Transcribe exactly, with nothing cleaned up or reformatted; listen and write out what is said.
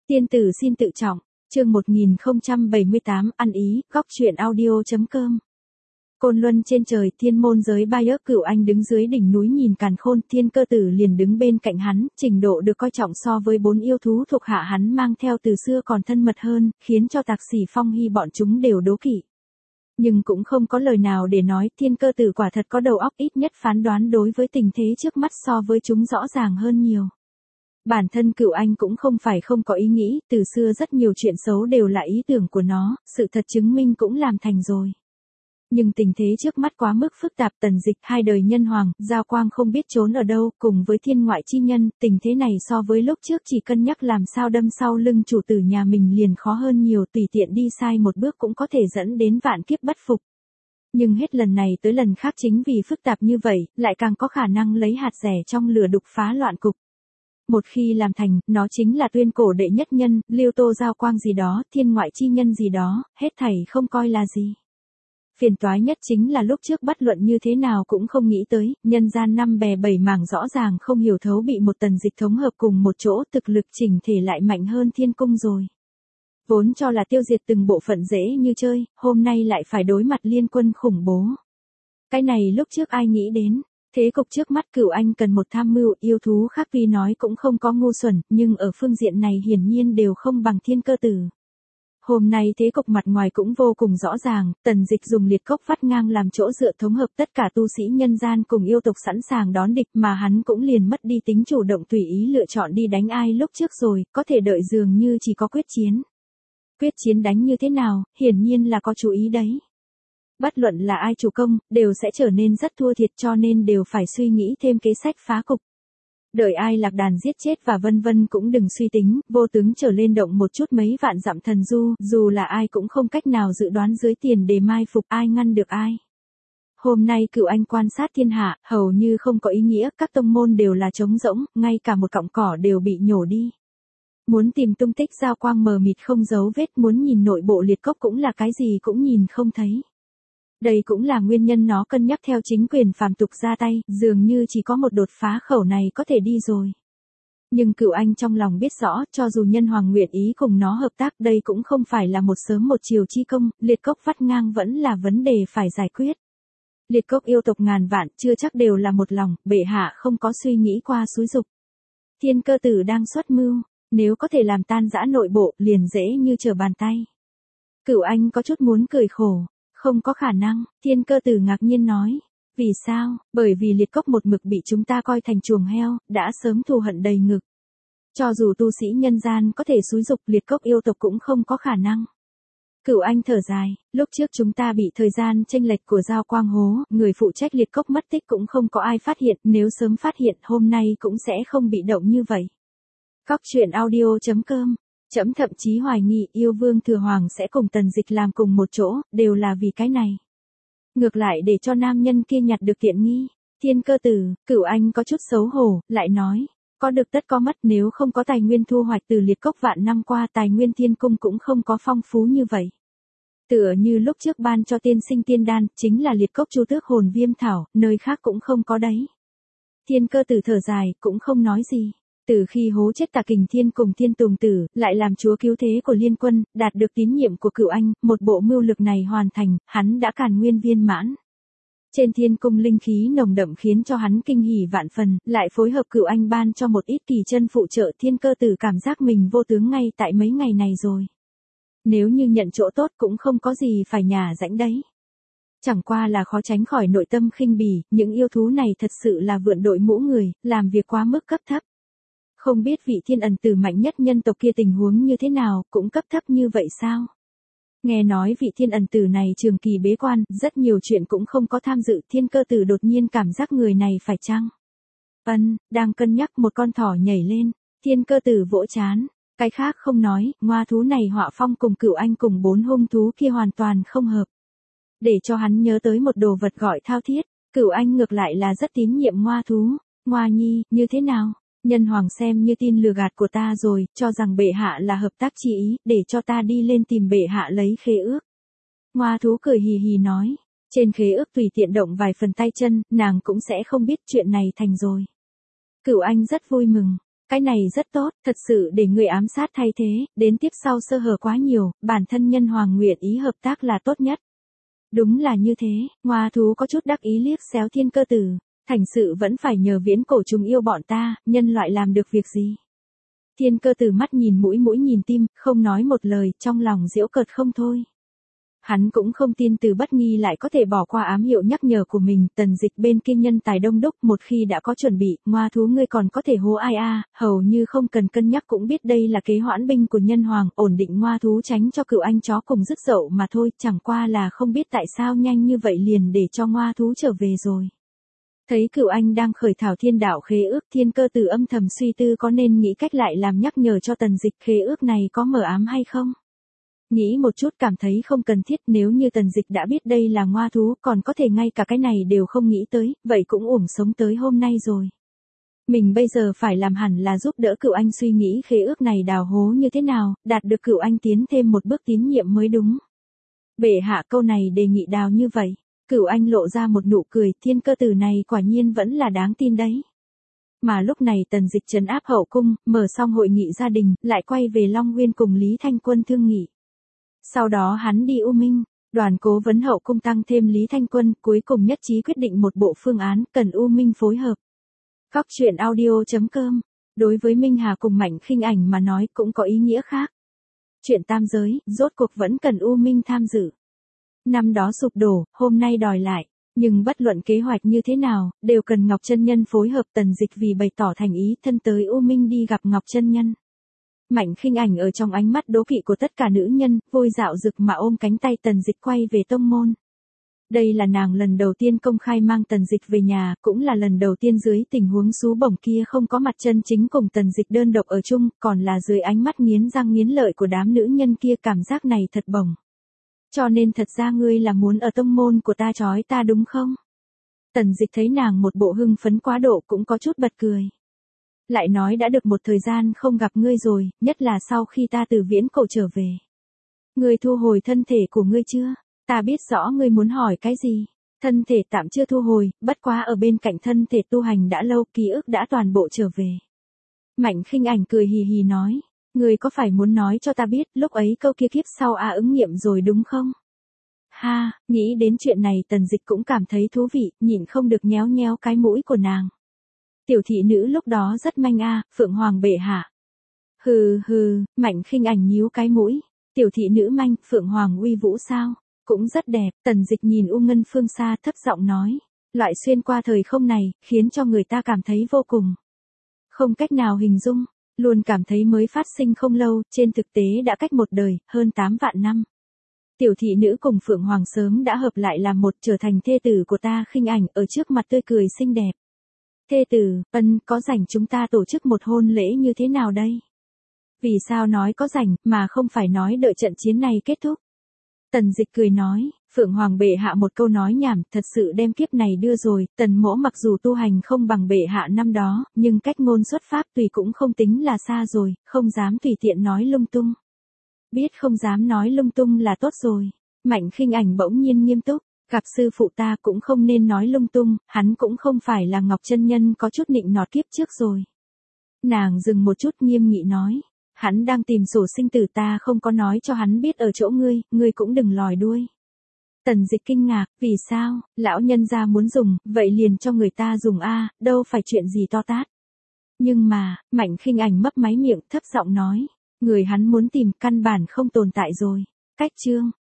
Tiên tử xin tự trọng, chương một nghìn không trăm bảy mươi tám, ăn ý, góc truyện audio.com. Côn Luân trên trời, thiên môn giới Bai ớp Cửu Anh đứng dưới đỉnh núi nhìn càn khôn, Thiên Cơ Tử liền đứng bên cạnh hắn, trình độ được coi trọng so với bốn yêu thú thuộc hạ hắn mang theo từ xưa còn thân mật hơn, khiến cho Tạc Sỉ Phong Hy bọn chúng đều đố kỵ. Nhưng cũng không có lời nào để nói, Thiên Cơ Tử quả thật có đầu óc, ít nhất phán đoán đối với tình thế trước mắt so với chúng rõ ràng hơn nhiều. Bản thân Cửu Anh cũng không phải không có ý nghĩ, từ xưa rất nhiều chuyện xấu đều là ý tưởng của nó, sự thật chứng minh cũng làm thành rồi. Nhưng tình thế trước mắt quá mức phức tạp, Tần Dịch, hai đời nhân hoàng, Giao Quang không biết trốn ở đâu, cùng với thiên ngoại chi nhân, tình thế này so với lúc trước chỉ cân nhắc làm sao đâm sau lưng chủ tử nhà mình liền khó hơn nhiều, tùy tiện đi sai một bước cũng có thể dẫn đến vạn kiếp bất phục. Nhưng hết lần này tới lần khác chính vì phức tạp như vậy, lại càng có khả năng lấy hạt rẻ trong lửa đục phá loạn cục. Một khi làm thành, nó chính là tuyên cổ đệ nhất nhân, Liêu Tô Giao Quang gì đó, thiên ngoại chi nhân gì đó, hết thảy không coi là gì. Phiền toái nhất chính là lúc trước bắt luận như thế nào cũng không nghĩ tới, nhân gian năm bè bảy mảng rõ ràng không hiểu thấu bị một Tần Dịch thống hợp cùng một chỗ, thực lực chỉnh thể lại mạnh hơn thiên cung rồi. Vốn cho là tiêu diệt từng bộ phận dễ như chơi, hôm nay lại phải đối mặt liên quân khủng bố. Cái này lúc trước ai nghĩ đến. Thế cục trước mắt Cửu Anh cần một tham mưu, yêu thú khác tuy nói cũng không có ngu xuẩn, nhưng ở phương diện này hiển nhiên đều không bằng Thiên Cơ Tử. Hôm nay thế cục mặt ngoài cũng vô cùng rõ ràng, Tần Dịch dùng liệt cốc vắt ngang làm chỗ dựa thống hợp tất cả tu sĩ nhân gian cùng yêu tộc sẵn sàng đón địch, mà hắn cũng liền mất đi tính chủ động tùy ý lựa chọn đi đánh ai lúc trước rồi, có thể đợi dường như chỉ có quyết chiến. Quyết chiến đánh như thế nào, hiển nhiên là có chú ý đấy. Bất luận là ai chủ công, đều sẽ trở nên rất thua thiệt, cho nên đều phải suy nghĩ thêm kế sách phá cục. Đợi ai lạc đàn giết chết và vân vân cũng đừng suy tính, vô tướng trở lên động một chút mấy vạn dặm thần du, dù là ai cũng không cách nào dự đoán dưới tiền để mai phục ai ngăn được ai. Hôm nay Cửu Anh quan sát thiên hạ, hầu như không có ý nghĩa, các tông môn đều là trống rỗng, ngay cả một cọng cỏ đều bị nhổ đi. Muốn tìm tung tích Giao Quang mờ mịt không dấu vết, muốn nhìn nội bộ liệt cốc cũng là cái gì cũng nhìn không thấy. Đây cũng là nguyên nhân nó cân nhắc theo chính quyền phàm tục ra tay, dường như chỉ có một đột phá khẩu này có thể đi rồi. Nhưng Cửu Anh trong lòng biết rõ, cho dù nhân hoàng nguyện ý cùng nó hợp tác, đây cũng không phải là một sớm một chiều chi công, liệt cốc vắt ngang vẫn là vấn đề phải giải quyết. Liệt cốc yêu tộc ngàn vạn, chưa chắc đều là một lòng, bệ hạ không có suy nghĩ qua xúi dục. Thiên Cơ Tử đang xuất mưu, nếu có thể làm tan rã nội bộ, liền dễ như trở bàn tay. Cửu Anh có chút muốn cười khổ. Không có khả năng, Thiên Cơ Tử ngạc nhiên nói. Vì sao? Bởi vì liệt cốc một mực bị chúng ta coi thành chuồng heo, đã sớm thù hận đầy ngực. Cho dù tu sĩ nhân gian có thể xúi dục, liệt cốc yêu tộc cũng không có khả năng. Cửu Anh thở dài, lúc trước chúng ta bị thời gian chênh lệch của Giao Quang hố, người phụ trách liệt cốc mất tích cũng không có ai phát hiện, nếu sớm phát hiện hôm nay cũng sẽ không bị động như vậy. Góc truyện audio.com. Trẫm thậm chí hoài nghi yêu vương thừa hoàng sẽ cùng Tần Dịch làm cùng một chỗ, đều là vì cái này. Ngược lại để cho nam nhân kia nhặt được tiện nghi. Thiên Cơ Tử, Cửu Anh có chút xấu hổ, lại nói, có được tất có mất, nếu không có tài nguyên thu hoạch từ liệt cốc vạn năm qua, tài nguyên thiên cung cũng không có phong phú như vậy. Tựa như lúc trước ban cho tiên sinh tiên đan, chính là liệt cốc chu tước hồn viêm thảo, nơi khác cũng không có đấy. Thiên Cơ Tử thở dài, cũng không nói gì. Từ khi hố chết Tà Kình Thiên cùng Thiên Tùng Tử, lại làm chúa cứu thế của liên quân, đạt được tín nhiệm của Cửu Anh, một bộ mưu lược này hoàn thành, hắn đã càn nguyên viên mãn. Trên thiên cung linh khí nồng đậm khiến cho hắn kinh hỉ vạn phần, lại phối hợp Cửu Anh ban cho một ít kỳ chân phụ trợ, Thiên Cơ Tử cảm giác mình vô tướng ngay tại mấy ngày này rồi. Nếu như nhận chỗ tốt cũng không có gì phải nhả rãnh đấy. Chẳng qua là khó tránh khỏi nội tâm khinh bỉ, những yêu thú này thật sự là vượn đội mũ người, làm việc quá mức cấp thấp. Không biết vị thiên ẩn tử mạnh nhất nhân tộc kia tình huống như thế nào, cũng cấp thấp như vậy sao? Nghe nói vị thiên ẩn tử này trường kỳ bế quan, rất nhiều chuyện cũng không có tham dự, Thiên Cơ Tử đột nhiên cảm giác người này phải chăng? Ân, đang cân nhắc một con thỏ nhảy lên, Thiên Cơ Tử vỗ chán, cái khác không nói, ngoa thú này họa phong cùng Cửu Anh cùng bốn hung thú kia hoàn toàn không hợp. Để cho hắn nhớ tới một đồ vật gọi thao thiết, Cửu Anh ngược lại là rất tín nhiệm ngoa thú, ngoa nhi, như thế nào? Nhân hoàng xem như tin lừa gạt của ta rồi, cho rằng bệ hạ là hợp tác chi ý, để cho ta đi lên tìm bệ hạ lấy khế ước. Ngoa thú cười hì hì nói, trên khế ước tùy tiện động vài phần tay chân, nàng cũng sẽ không biết chuyện này thành rồi. Cửu Anh rất vui mừng, Cái này rất tốt, thật sự để người ám sát thay thế, đến tiếp sau sơ hở quá nhiều, bản thân nhân hoàng nguyện ý hợp tác là tốt nhất. Đúng là như thế, Ngoa thú có chút đắc ý liếc xéo Thiên Cơ Tử, thành sự vẫn phải nhờ viễn cổ trùng yêu bọn ta, nhân loại làm được việc gì. Thiên Cơ Tử mắt nhìn mũi mũi nhìn tim, không nói một lời, trong lòng giễu cợt không thôi. Hắn cũng không tin Từ Bất Nghi lại có thể bỏ qua ám hiệu nhắc nhở của mình, Tần Dịch bên kia nhân tài đông đúc, một khi đã có chuẩn bị, Ngoa thú ngươi còn có thể hố ai a, hầu như không cần cân nhắc cũng biết đây là kế hoãn binh của nhân hoàng, ổn định Ngoa thú tránh cho Cửu Anh chó cùng dứt dậu mà thôi, chẳng qua là không biết tại sao nhanh như vậy liền để cho Ngoa thú trở về rồi. Thấy Cửu Anh đang khởi thảo thiên đạo khế ước, Thiên Cơ Tử âm thầm suy tư có nên nghĩ cách lại làm nhắc nhở cho Tần Dịch khế ước này có mờ ám hay không. Nghĩ một chút cảm thấy không cần thiết, nếu như Tần Dịch đã biết đây là Ngoa thú, còn có thể ngay cả cái này đều không nghĩ tới, vậy cũng uổng sống tới hôm nay rồi. Mình bây giờ phải làm hẳn là giúp đỡ Cửu Anh suy nghĩ khế ước này đào hố như thế nào, đạt được Cửu Anh tiến thêm một bước tín nhiệm mới đúng. Bệ hạ câu này đề nghị đào như vậy, Cửu Anh lộ ra một nụ cười, Thiên Cơ Tử này quả nhiên vẫn là đáng tin đấy. Mà lúc này Tần Dịch trấn áp hậu cung, mở xong hội nghị gia đình, lại quay về Long Nguyên cùng Lý Thanh Quân thương nghị. Sau đó hắn đi U Minh, đoàn cố vấn hậu cung tăng thêm Lý Thanh Quân, cuối cùng nhất trí quyết định một bộ phương án, cần U Minh phối hợp. Góc truyện audio chấm com, đối với Minh Hà cùng Mạnh Khinh Ảnh mà nói cũng có ý nghĩa khác. Chuyện tam giới, rốt cuộc vẫn cần U Minh tham dự. Năm đó sụp đổ, hôm nay đòi lại, nhưng bất luận kế hoạch như thế nào, đều cần Ngọc Chân Nhân phối hợp. Tần Dịch vì bày tỏ thành ý thân tới U Minh đi gặp Ngọc Chân Nhân. Mạnh Khinh Ảnh ở trong ánh mắt đố kỵ của tất cả nữ nhân, vui dạo rực mà ôm cánh tay Tần Dịch quay về tông môn. Đây là nàng lần đầu tiên công khai mang Tần Dịch về nhà, cũng là lần đầu tiên dưới tình huống xú bổng kia không có mặt chân chính cùng Tần Dịch đơn độc ở chung, còn là dưới ánh mắt nghiến răng nghiến lợi của đám nữ nhân kia, cảm giác này thật bổng. Cho nên thật ra ngươi là muốn ở tông môn của ta trói ta đúng không? Tần Dịch thấy nàng một bộ hưng phấn quá độ cũng có chút bật cười. Lại nói đã được một thời gian không gặp ngươi rồi, nhất là sau khi ta từ viễn cổ trở về. Ngươi thu hồi thân thể của ngươi chưa? Ta biết rõ ngươi muốn hỏi cái gì. Thân thể tạm chưa thu hồi, bất quá ở bên cạnh thân thể tu hành đã lâu, ký ức đã toàn bộ trở về. Mạnh Khinh Ảnh cười hì hì nói, ngươi có phải muốn nói cho ta biết lúc ấy câu kia kiếp sau a ứng nghiệm rồi đúng không? Ha, nghĩ đến chuyện này Tần Dịch cũng cảm thấy thú vị, nhịn không được nhéo nhéo cái mũi của nàng. Tiểu thị nữ lúc đó rất manh a, Phượng Hoàng bệ hạ. Hừ hừ, Mạnh Khinh Ảnh nhíu cái mũi. Tiểu thị nữ manh, Phượng Hoàng uy vũ sao? Cũng rất đẹp. Tần Dịch nhìn U Ngân phương xa thấp giọng nói. Loại xuyên qua thời không này, khiến cho người ta cảm thấy vô cùng. Không cách nào hình dung, luôn cảm thấy mới phát sinh không lâu, trên thực tế đã cách một đời, hơn tám vạn năm. Tiểu thị nữ cùng Phượng Hoàng sớm đã hợp lại làm một, trở thành thê tử của ta. Khinh Ảnh ở trước mặt tươi cười xinh đẹp. Thê tử, ân, có rảnh chúng ta tổ chức một hôn lễ như thế nào đây? Vì sao nói có rảnh, mà không phải nói đợi trận chiến này kết thúc? Tần Dịch cười nói, Phượng Hoàng bệ hạ một câu nói nhảm, thật sự đem kiếp này đưa rồi. Tần mỗ mặc dù tu hành không bằng bệ hạ năm đó, nhưng cách ngôn xuất pháp tùy cũng không tính là xa rồi, không dám tùy tiện nói lung tung. Biết không dám nói lung tung là tốt rồi. Mạnh Khinh Ảnh bỗng nhiên nghiêm túc. Gặp sư phụ ta cũng không nên nói lung tung, hắn cũng không phải là Ngọc Chân Nhân có chút nịnh nọt kiếp trước rồi. Nàng dừng một chút nghiêm nghị nói, hắn đang tìm sổ sinh tử, ta không có nói cho hắn biết ở chỗ ngươi, ngươi cũng đừng lòi đuôi. Tần Dịch kinh ngạc, vì sao, lão nhân gia muốn dùng, vậy liền cho người ta dùng a, đâu phải chuyện gì to tát. Nhưng mà, Mạnh Khinh Ảnh mấp máy miệng thấp giọng nói, người hắn muốn tìm căn bản không tồn tại rồi. Cách chương